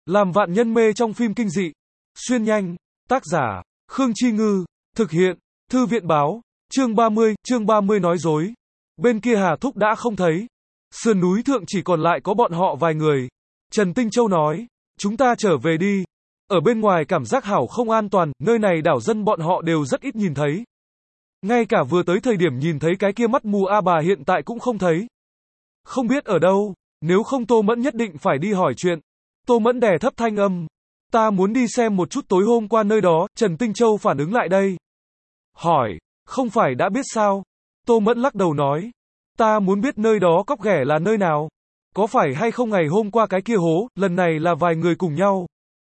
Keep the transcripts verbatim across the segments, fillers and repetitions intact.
Làm vạn nhân mê trong phim kinh dị. Xuyên nhanh. Tác giả, Khương Chi Ngư. Thực hiện, Thư viện báo. Chương ba mươi, chương ba mươi nói dối. Bên kia Hà Thúc đã không thấy. Sườn núi thượng chỉ còn lại có bọn họ vài người. Trần Tinh Châu nói, chúng ta trở về đi. Ở bên ngoài cảm giác hảo không an toàn, nơi này đảo dân bọn họ đều rất ít nhìn thấy. Ngay cả vừa tới thời điểm nhìn thấy cái kia mắt mù A bà hiện tại cũng không thấy. Không biết ở đâu, nếu không Tô Mẫn nhất định phải đi hỏi chuyện. Tô Mẫn đè thấp thanh âm. Ta muốn đi xem một chút tối hôm qua nơi đó, Trần Tinh Châu phản ứng lại đây. Hỏi, không phải đã biết sao? Tô Mẫn lắc đầu nói. Ta muốn biết nơi đó cóc ghẻ là nơi nào? Có phải hay không ngày hôm qua cái kia hố, lần này là vài người cùng nhau.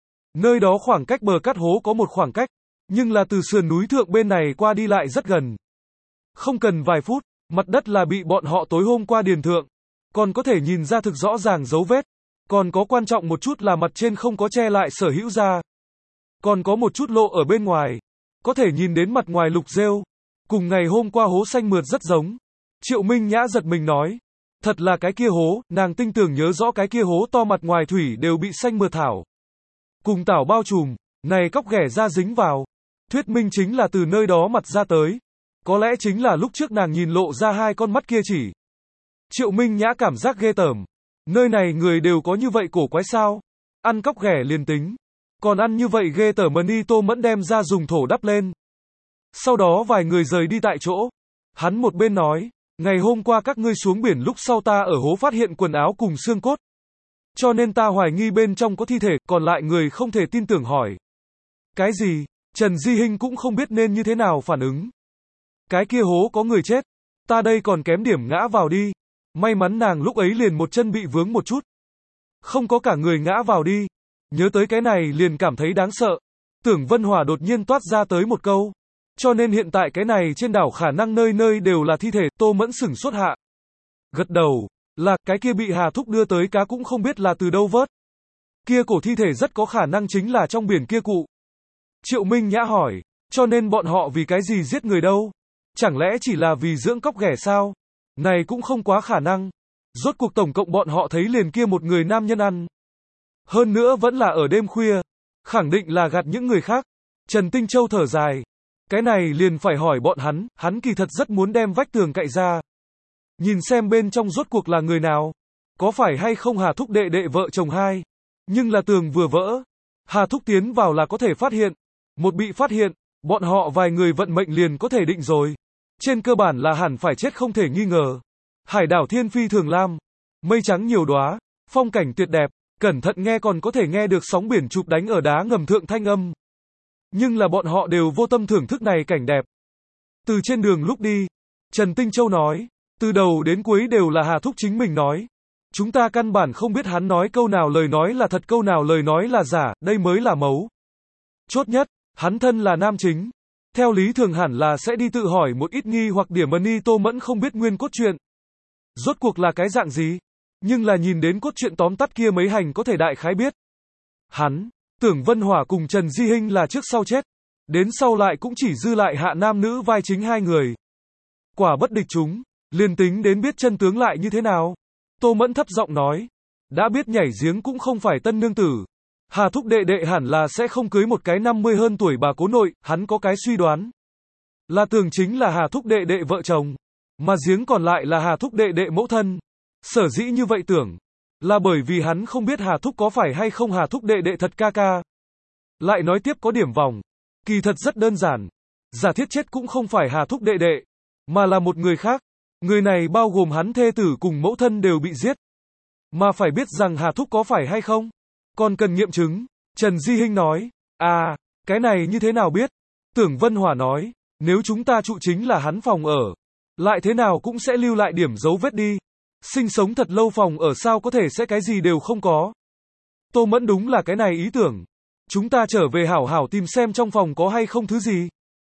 Nơi đó khoảng cách bờ cắt hố có một khoảng cách, nhưng là từ sườn núi thượng bên này qua đi lại rất gần. Không cần vài phút, mặt đất là bị bọn họ tối hôm qua điền thượng. Còn có thể nhìn ra thực rõ ràng dấu vết. Còn có quan trọng một chút là mặt trên không có che lại sở hữu ra. Còn có một chút lộ ở bên ngoài. Có thể nhìn đến mặt ngoài lục rêu. Cùng ngày hôm qua hố xanh mượt rất giống. Triệu Minh Nhã giật mình nói. Thật là cái kia hố, nàng tinh tường nhớ rõ cái kia hố to mặt ngoài thủy đều bị xanh mượt thảo. Cùng tảo bao trùm, này cóc ghẻ ra dính vào. Thuyết minh chính là từ nơi đó mặt ra tới. Có lẽ chính là lúc trước nàng nhìn lộ ra hai con mắt kia chỉ. Triệu Minh Nhã cảm giác ghê tởm. Nơi này người đều có như vậy cổ quái sao? Ăn cóc ghẻ liền tính. Còn ăn như vậy ghê tởm mà đi Tô Mẫn đem ra dùng thổ đắp lên. Sau đó vài người rời đi tại chỗ. Hắn một bên nói, ngày hôm qua các ngươi xuống biển lúc sau ta ở hố phát hiện quần áo cùng xương cốt. Cho nên ta hoài nghi bên trong có thi thể, còn lại người không thể tin tưởng hỏi. Cái gì? Trần Di Hinh cũng không biết nên như thế nào phản ứng. Cái kia hố có người chết. Ta đây còn kém điểm ngã vào đi. May mắn nàng lúc ấy liền một chân bị vướng một chút. Không có cả người ngã vào đi. Nhớ tới cái này liền cảm thấy đáng sợ. Tưởng Vân Hòa đột nhiên toát ra tới một câu. Cho nên hiện tại cái này trên đảo khả năng nơi nơi đều là thi thể. Tô Mẫn sửng sốt hạ. Gật đầu. Là cái kia bị Hà Thúc đưa tới cá cũng không biết là từ đâu vớt. Kia cổ thi thể rất có khả năng chính là trong biển kia cụ. Triệu Minh Nhã hỏi. Cho nên bọn họ vì cái gì giết người đâu? Chẳng lẽ chỉ là vì dưỡng cóc ghẻ sao? Này cũng không quá khả năng. Rốt cuộc tổng cộng bọn họ thấy liền kia một người nam nhân ăn. Hơn nữa vẫn là ở đêm khuya. Khẳng định là gạt những người khác. Trần Tinh Châu thở dài. Cái này liền phải hỏi bọn hắn, hắn kỳ thật rất muốn đem vách tường cậy ra. Nhìn xem bên trong rốt cuộc là người nào. Có phải hay không Hà Thúc đệ đệ vợ chồng hai. Nhưng là tường vừa vỡ. Hà Thúc tiến vào là có thể phát hiện. Một bị phát hiện, bọn họ vài người vận mệnh liền có thể định rồi. Trên cơ bản là hẳn phải chết không thể nghi ngờ. Hải đảo thiên phi thường lam. Mây trắng nhiều đóa. Phong cảnh tuyệt đẹp. Cẩn thận nghe còn có thể nghe được sóng biển chụp đánh ở đá ngầm thượng thanh âm. Nhưng là bọn họ đều vô tâm thưởng thức này cảnh đẹp. Từ trên đường lúc đi, Trần Tinh Châu nói. Từ đầu đến cuối đều là Hà Thúc chính mình nói. Chúng ta căn bản không biết hắn nói câu nào lời nói là thật câu nào lời nói là giả, đây mới là mấu. Chốt nhất, hắn thân là nam chính. Theo lý thường hẳn là sẽ đi tự hỏi một ít nghi hoặc điểm mà ni Tô Mẫn không biết nguyên cốt truyện. Rốt cuộc là cái dạng gì? Nhưng là nhìn đến cốt truyện tóm tắt kia mấy hành có thể đại khái biết. Hắn, Tưởng Vân Hỏa cùng Trần Di Hinh là trước sau chết. Đến sau lại cũng chỉ dư lại hạ nam nữ vai chính hai người. Quả bất địch chúng, liền tính đến biết chân tướng lại như thế nào. Tô Mẫn thấp giọng nói. Đã biết nhảy giếng cũng không phải tân nương tử. Hà Thúc đệ đệ hẳn là sẽ không cưới một cái năm mươi hơn tuổi bà cố nội, hắn có cái suy đoán. Là tường chính là Hà Thúc đệ đệ vợ chồng. Mà giếng còn lại là Hà Thúc đệ đệ mẫu thân. Sở dĩ như vậy tưởng. Là bởi vì hắn không biết Hà Thúc có phải hay không Hà Thúc đệ đệ thật ca ca. Lại nói tiếp có điểm vòng. Kỳ thật rất đơn giản. Giả thiết chết cũng không phải Hà Thúc đệ đệ. Mà là một người khác. Người này bao gồm hắn thê tử cùng mẫu thân đều bị giết. Mà phải biết rằng Hà Thúc có phải hay không? Còn cần nghiệm chứng. Trần Di Hinh nói. À, cái này như thế nào biết? Tưởng Vân Hòa nói. Nếu chúng ta trụ chính là hắn phòng ở. Lại thế nào cũng sẽ lưu lại điểm dấu vết đi. Sinh sống thật lâu phòng ở sao có thể sẽ cái gì đều không có. Tô Mẫn đúng là cái này ý tưởng. Chúng ta trở về hảo hảo tìm xem trong phòng có hay không thứ gì.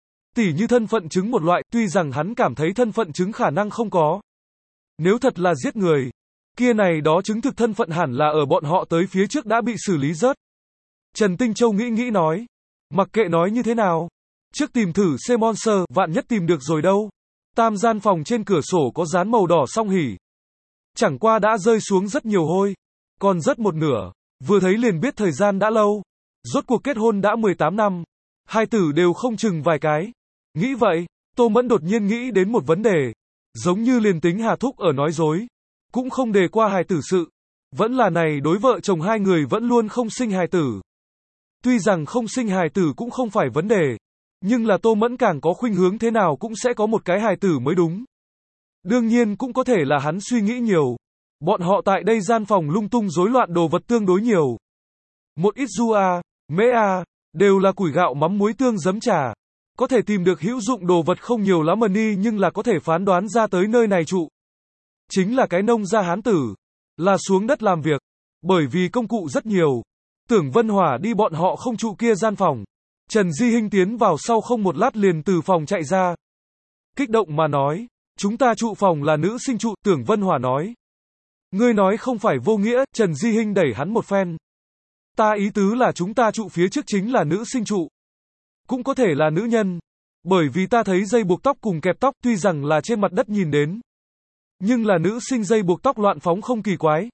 Tỉ như thân phận chứng một loại, tuy rằng hắn cảm thấy thân phận chứng khả năng không có. Nếu thật là giết người, kia này đó chứng thực thân phận hẳn là ở bọn họ tới phía trước đã bị xử lý rớt. Trần Tinh Châu nghĩ nghĩ nói. Mặc kệ nói như thế nào. Trước tìm thử C-Monster, vạn nhất tìm được rồi đâu. Tam gian phòng trên cửa sổ có dán màu đỏ song hỉ. Chẳng qua đã rơi xuống rất nhiều hôi. Còn rất một nửa. Vừa thấy liền biết thời gian đã lâu. Rốt cuộc kết hôn đã mười tám năm. Hai tử đều không chừng vài cái. Nghĩ vậy, Tô Mẫn đột nhiên nghĩ đến một vấn đề. Giống như liền tính Hà Thúc ở nói dối. Cũng không đề qua hài tử sự. Vẫn là này đối vợ chồng hai người vẫn luôn không sinh hài tử. Tuy rằng không sinh hài tử cũng không phải vấn đề. Nhưng là Tô Mẫn càng có khuynh hướng thế nào cũng sẽ có một cái hài tử mới đúng. Đương nhiên cũng có thể là hắn suy nghĩ nhiều. Bọn họ tại đây gian phòng lung tung rối loạn đồ vật tương đối nhiều. Một ít du a, mễ a, đều là củi gạo mắm muối tương giấm trà. Có thể tìm được hữu dụng đồ vật không nhiều lắm đi nhưng là có thể phán đoán ra tới nơi này trụ. Chính là cái nông gia hán tử. Là xuống đất làm việc. Bởi vì công cụ rất nhiều. Tưởng Vân Hỏa đi bọn họ không trụ kia gian phòng. Trần Di Hinh tiến vào sau không một lát liền từ phòng chạy ra. Kích động mà nói. Chúng ta trụ phòng là nữ sinh trụ, Tưởng Vân Hỏa nói. Ngươi nói không phải vô nghĩa, Trần Di Hinh đẩy hắn một phen. Ta ý tứ là chúng ta trụ phía trước chính là nữ sinh trụ. Cũng có thể là nữ nhân. Bởi vì ta thấy dây buộc tóc cùng kẹp tóc tuy rằng là trên mặt đất nhìn đến. Nhưng là nữ sinh dây buộc tóc loạn phóng không kỳ quái.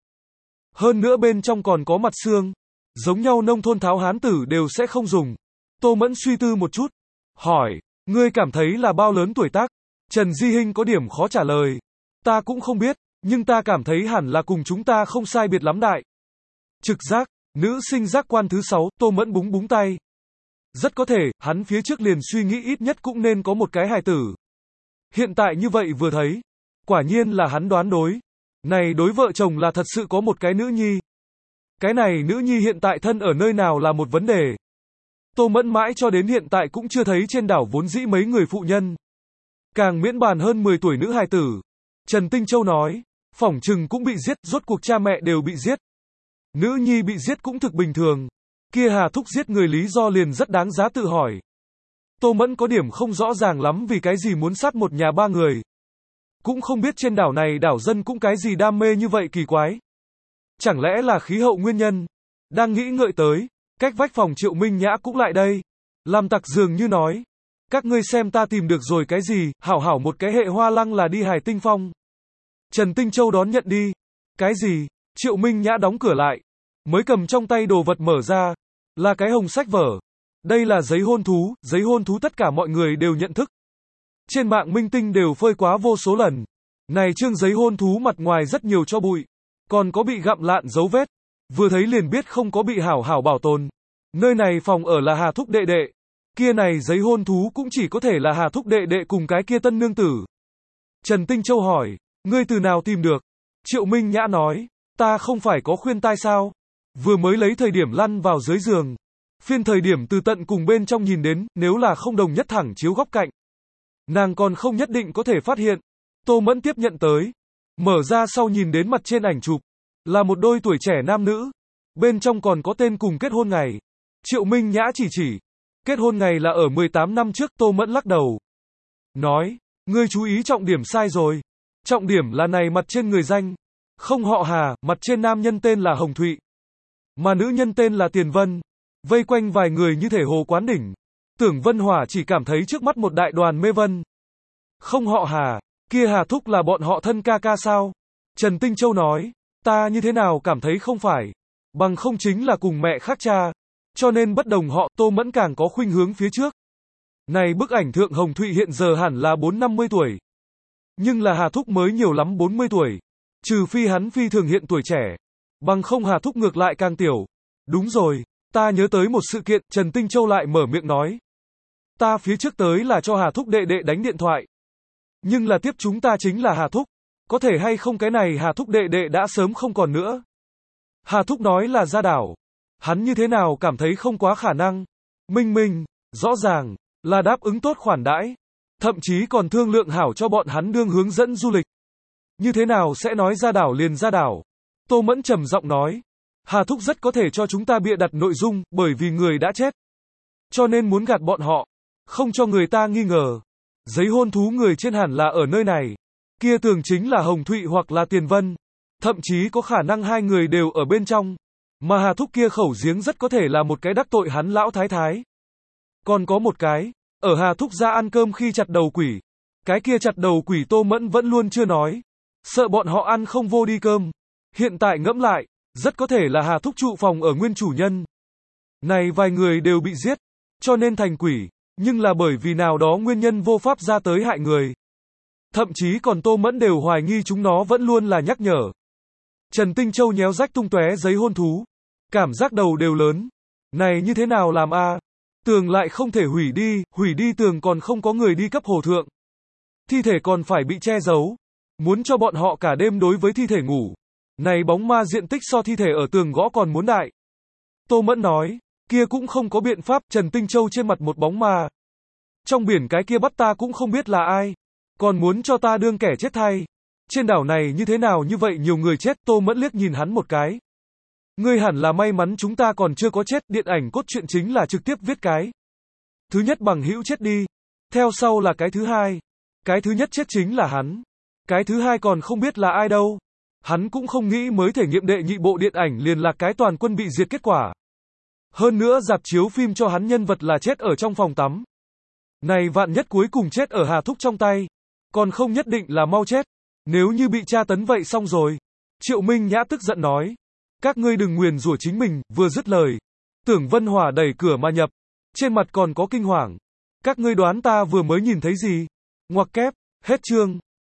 Hơn nữa bên trong còn có mặt xương. Giống nhau nông thôn tháo hán tử đều sẽ không dùng. Tô Mẫn suy tư một chút. Hỏi, ngươi cảm thấy là bao lớn tuổi tác? Trần Di Hinh có điểm khó trả lời. Ta cũng không biết, nhưng ta cảm thấy hẳn là cùng chúng ta không sai biệt lắm đại. Trực giác, nữ sinh giác quan thứ sáu, Tô Mẫn búng búng tay. Rất có thể, hắn phía trước liền suy nghĩ ít nhất cũng nên có một cái hài tử. Hiện tại như vậy vừa thấy, quả nhiên là hắn đoán đối. Này đối vợ chồng là thật sự có một cái nữ nhi. Cái này nữ nhi hiện tại thân ở nơi nào là một vấn đề. Tô Mẫn mãi cho đến hiện tại cũng chưa thấy trên đảo vốn dĩ mấy người phụ nhân. Càng miễn bàn hơn mười tuổi nữ hài tử. Trần Tinh Châu nói, phỏng chừng cũng bị giết, rốt cuộc cha mẹ đều bị giết. Nữ nhi bị giết cũng thực bình thường. Kia Hà Thúc giết người lý do liền rất đáng giá tự hỏi. Tô Mẫn có điểm không rõ ràng lắm vì cái gì muốn sát một nhà ba người. Cũng không biết trên đảo này đảo dân cũng cái gì đam mê như vậy kỳ quái. Chẳng lẽ là khí hậu nguyên nhân? Đang nghĩ ngợi tới, cách vách phòng Triệu Minh Nhã cũng lại đây. Làm tặc dường như nói. Các ngươi xem ta tìm được rồi cái gì, hảo hảo một cái hệ hoa lăng là đi Hải Tinh Phong. Trần Tinh Châu đón nhận đi. Cái gì? Triệu Minh Nhã đóng cửa lại. Mới cầm trong tay đồ vật mở ra. Là cái hồng sách vở. Đây là giấy hôn thú, giấy hôn thú tất cả mọi người đều nhận thức. Trên mạng minh tinh đều phơi quá vô số lần. Này chương giấy hôn thú mặt ngoài rất nhiều cho bụi. Còn có bị gặm lạn dấu vết. Vừa thấy liền biết không có bị hảo hảo bảo tồn. Nơi này phòng ở là Hà Thúc đệ đệ. Kia này giấy hôn thú cũng chỉ có thể là Hà Thúc đệ đệ cùng cái kia tân nương tử. Trần Tinh Châu hỏi, ngươi từ nào tìm được? Triệu Minh Nhã nói, ta không phải có khuyên tai sao? Vừa mới lấy thời điểm lăn vào dưới giường. Phiên thời điểm từ tận cùng bên trong nhìn đến, nếu là không đồng nhất thẳng chiếu góc cạnh. Nàng còn không nhất định có thể phát hiện. Tô Mẫn tiếp nhận tới. Mở ra sau nhìn đến mặt trên ảnh chụp. Là một đôi tuổi trẻ nam nữ. Bên trong còn có tên cùng kết hôn ngày. Triệu Minh Nhã chỉ chỉ. Kết hôn ngày là ở mười tám năm trước. Tô Mẫn lắc đầu. Nói, ngươi chú ý trọng điểm sai rồi. Trọng điểm là này mặt trên người danh. Không họ Hà, mặt trên nam nhân tên là Hồng Thụy. Mà nữ nhân tên là Tiền Vân. Vây quanh vài người như thể hồ quán đỉnh. Tưởng Vân Hỏa chỉ cảm thấy trước mắt một đại đoàn mê vân. Không họ Hà, kia Hà Thúc là bọn họ thân ca ca sao? Trần Tinh Châu nói, ta như thế nào cảm thấy không phải. Bằng không chính là cùng mẹ khác cha. Cho nên bất đồng họ, Tô Mẫn càng có khuynh hướng phía trước. Này bức ảnh thượng Hồng Thụy hiện giờ hẳn là bốn năm mươi tuổi. Nhưng là Hà Thúc mới nhiều lắm bốn mươi tuổi. Trừ phi hắn phi thường hiện tuổi trẻ. Bằng không Hà Thúc ngược lại càng tiểu. Đúng rồi, ta nhớ tới một sự kiện, Trần Tinh Châu lại mở miệng nói. Ta phía trước tới là cho Hà Thúc đệ đệ đánh điện thoại. Nhưng là tiếp chúng ta chính là Hà Thúc. Có thể hay không cái này Hà Thúc đệ đệ đã sớm không còn nữa. Hà Thúc nói là ra đảo. Hắn như thế nào cảm thấy không quá khả năng. Minh Minh, rõ ràng, là đáp ứng tốt khoản đãi. Thậm chí còn thương lượng hảo cho bọn hắn đương hướng dẫn du lịch. Như thế nào sẽ nói ra đảo liền ra đảo. Tô Mẫn trầm giọng nói. Hà Thúc rất có thể cho chúng ta bịa đặt nội dung, bởi vì người đã chết. Cho nên muốn gạt bọn họ. Không cho người ta nghi ngờ. Giấy hôn thú người trên hẳn là ở nơi này. Kia tường chính là Hồng Thụy hoặc là Tiền Vân. Thậm chí có khả năng hai người đều ở bên trong. Mà Hà Thúc kia khẩu giếng rất có thể là một cái đắc tội hắn lão thái thái. Còn có một cái. Ở Hà Thúc ra ăn cơm khi chặt đầu quỷ. Cái kia chặt đầu quỷ Tô Mẫn vẫn luôn chưa nói. Sợ bọn họ ăn không vô đi cơm. Hiện tại ngẫm lại. Rất có thể là Hà Thúc trụ phòng ở nguyên chủ nhân. Này vài người đều bị giết, cho nên thành quỷ, nhưng là bởi vì nào đó nguyên nhân vô pháp ra tới hại người. Thậm chí còn Tô Mẫn đều hoài nghi chúng nó vẫn luôn là nhắc nhở. Trần Tinh Châu nhéo rách tung tóe giấy hôn thú. Cảm giác đầu đều lớn. Này như thế nào làm a? Tường lại không thể hủy đi, hủy đi tường còn không có người đi cấp hồ thượng. Thi thể còn phải bị che giấu. Muốn cho bọn họ cả đêm đối với thi thể ngủ. Này bóng ma diện tích so thi thể ở tường gõ còn muốn đại. Tô Mẫn nói, kia cũng không có biện pháp, Trần Tinh Châu trên mặt một bóng ma. Trong biển cái kia bắt ta cũng không biết là ai. Còn muốn cho ta đương kẻ chết thay. Trên đảo này như thế nào như vậy nhiều người chết, Tô Mẫn liếc nhìn hắn một cái. Ngươi hẳn là may mắn chúng ta còn chưa có chết, điện ảnh cốt truyện chính là trực tiếp viết cái. Thứ nhất bằng hữu chết đi. Theo sau là cái thứ hai. Cái thứ nhất chết chính là hắn. Cái thứ hai còn không biết là ai đâu. Hắn cũng không nghĩ mới thể nghiệm đệ nhị bộ điện ảnh liền là cái toàn quân bị diệt kết quả. Hơn nữa rạp chiếu phim cho hắn nhân vật là chết ở trong phòng tắm. Này vạn nhất cuối cùng chết ở Hà Thúc trong tay. Còn không nhất định là mau chết. Nếu như bị tra tấn vậy xong rồi. Triệu Minh Nhã tức giận nói. Các ngươi đừng nguyền rủa chính mình, vừa dứt lời. Tưởng Vân Hòa đẩy cửa mà nhập. Trên mặt còn có kinh hoàng. Các ngươi đoán ta vừa mới nhìn thấy gì? Ngoặc kép, hết chương.